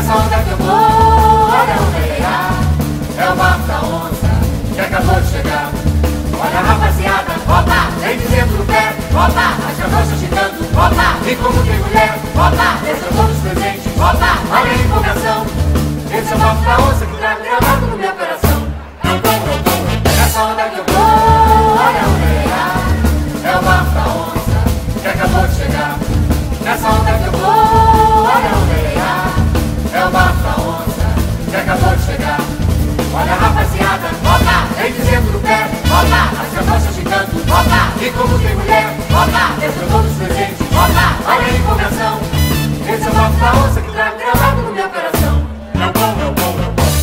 Nessa onda que eu vou, olha onde é o barco da onça que acabou de chegar. Olha a rapaziada, opa, vem dizendo no pé, opa, as carroças chegando, opa, e como tem mulher, opa, esse é todos presentes, opa, olha a empolgação. Esse é o barco da onça que trago gravado no meu coração. Nessa onda que eu vou, olha onde é o barco da onça que acabou de chegar. Nessa onda que eu vou, olha onde é o barco da onça que acabou de chegar. Olha a rapaziada, opa, vem dizendo no pé, opa, as carroças chegando, opa, e como tem mulher, opa, esse é todos presentes, opa, olha a empolgação. Esse é o barco da onça que trago gravado no meu coração. É o bom, é o bom, é o bom.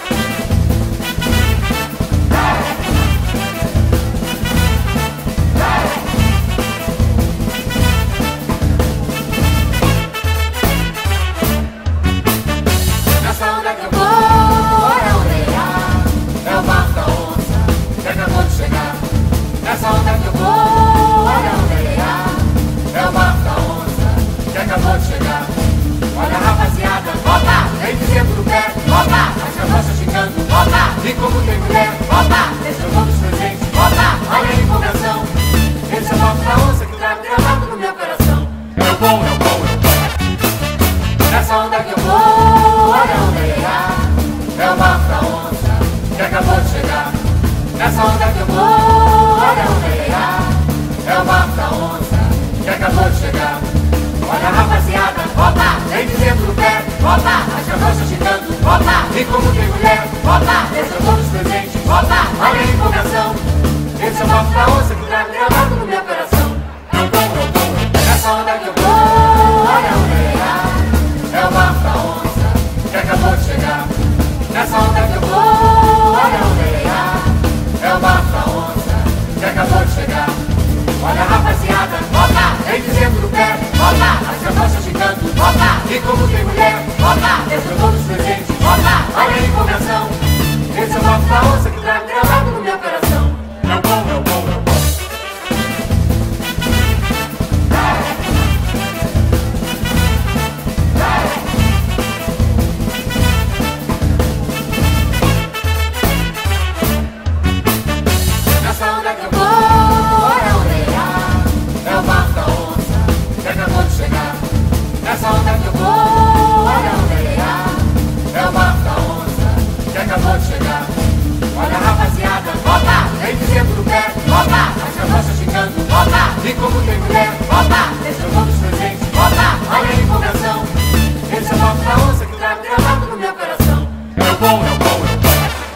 Nessa onda que eu vou, olha onde é o barco da onça que acabou de chegar. Nessa onda que eu vou, olha onde é o barco da onça que acabou de chegar. Olha a rapaziada, opa, vem dizendo no pé, opa, as carroças chegando, opa, e como tem mulher, opa, deixa todos presentes, opa, olha a empolgação. Esse é o barco da onça que trago gravado no meu coração. É o bom, é o bom, é o bom. Nessa onda que eu vou, olha onde é o barco da onça que acabou de chegar. Nessa onda que eu vou, olha onde é o barco da onça que acabou de chegar. Olha a rapaziada, opa, vem dizendo no pé, opa, as carroças chegando, opa, e como tem mulher, opa, deixa todos presentes, opa, olha a empolgação. Esse é o barco da onça que trago gravado no